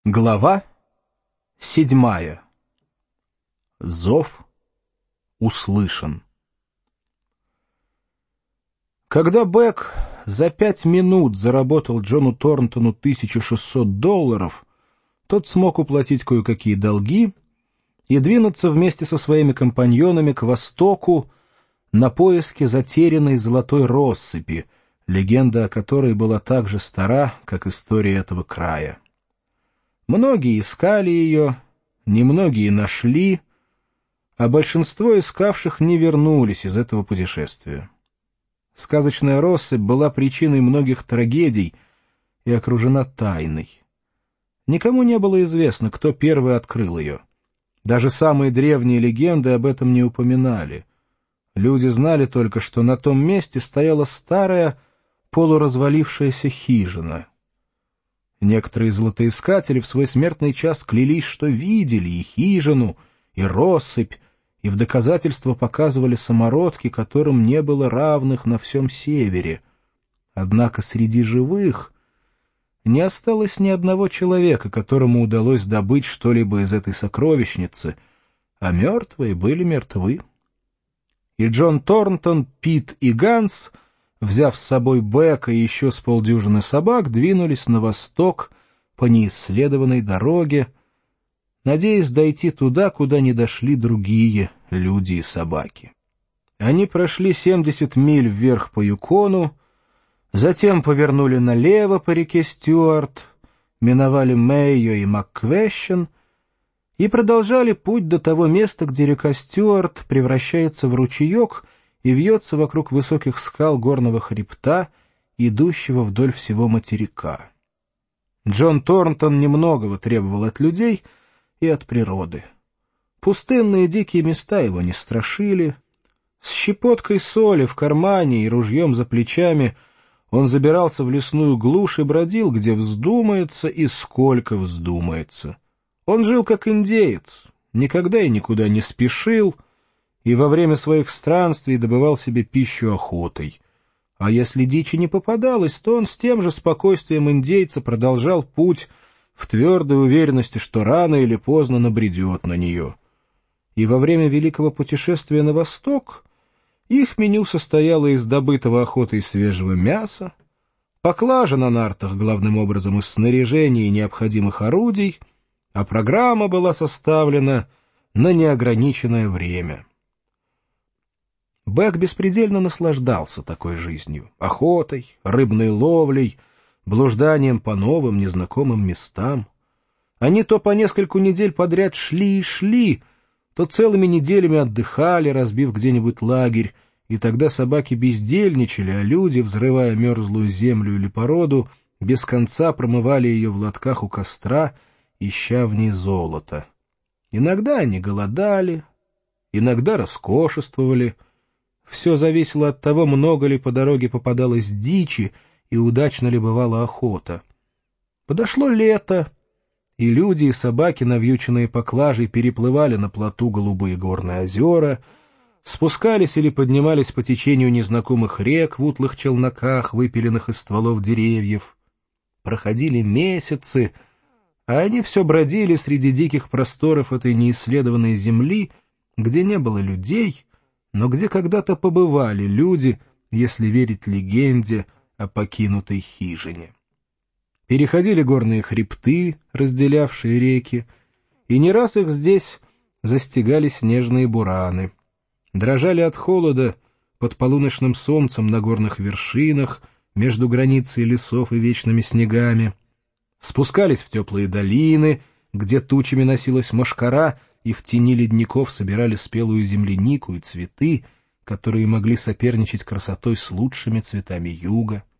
Глава 7. Зов услышан. Когда Бек за 5 минут заработал Джону Торнтону $1600, тот смог уплатить кое-какие долги и двинуться вместе со своими компаньонами к востоку на поиски затерянной золотой россыпи, легенда о которой была так же стара, как история этого края. Многие искали ее, немногие нашли, а большинство искавших не вернулись из этого путешествия. Сказочная россыпь была причиной многих трагедий и окружена тайной. Никому не было известно, кто первый открыл ее. Даже самые древние легенды об этом не упоминали. Люди знали только, что на том месте стояла старая полуразвалившаяся хижина. Некоторые золотоискатели в свой смертный час клялись, что видели и хижину, и россыпь, и в доказательство показывали самородки, которым не было равных на всем севере. Однако среди живых не осталось ни одного человека, которому удалось добыть что-либо из этой сокровищницы, а мертвые были мертвы. И Джон Торнтон, Пит и Ганс, взяв с собой Бека и еще с полдюжины собак, двинулись на восток по неисследованной дороге, надеясь дойти туда, куда не дошли другие люди и собаки. Они прошли 70 миль вверх по Юкону, затем повернули налево по реке Стюарт, миновали Мэйо и Макквещен и продолжали путь до того места, где река Стюарт превращается в ручеек и вьется вокруг высоких скал горного хребта, идущего вдоль всего материка. Джон Торнтон немногого требовал от людей и от природы. Пустынные дикие места его не страшили. С щепоткой соли в кармане и ружьем за плечами он забирался в лесную глушь и бродил, где вздумается и сколько вздумается. Он жил как индеец, никогда и никуда не спешил, и во время своих странствий добывал себе пищу охотой. А если дичи не попадалось, то он с тем же спокойствием индейца продолжал путь в твердой уверенности, что рано или поздно набредет на нее. И во время великого путешествия на восток их меню состояло из добытого охотой свежего мяса, поклажа на нартах главным образом из снаряжения и необходимых орудий, а программа была составлена на неограниченное время. Бек беспредельно наслаждался такой жизнью — охотой, рыбной ловлей, блужданием по новым незнакомым местам. Они то по нескольку недель подряд шли и шли, то целыми неделями отдыхали, разбив где-нибудь лагерь, и тогда собаки бездельничали, а люди, взрывая мерзлую землю или породу, без конца промывали ее в лотках у костра, ища в ней золото. Иногда они голодали, иногда роскошествовали. Все зависело от того, много ли по дороге попадалось дичи и удачно ли бывала охота. Подошло лето, и люди и собаки, навьюченные поклажей, переплывали на плоту голубые горные озера, спускались или поднимались по течению незнакомых рек в утлых челноках, выпиленных из стволов деревьев. Проходили месяцы, а они все бродили среди диких просторов этой неисследованной земли, где не было людей, но где когда-то побывали люди, если верить легенде о покинутой хижине. Переходили горные хребты, разделявшие реки, и не раз их здесь застигали снежные бураны. Дрожали от холода под полуночным солнцем на горных вершинах, между границей лесов и вечными снегами. Спускались в теплые долины, где тучами носилась мошкара, и в тени ледников собирали спелую землянику и цветы, которые могли соперничать красотой с лучшими цветами юга.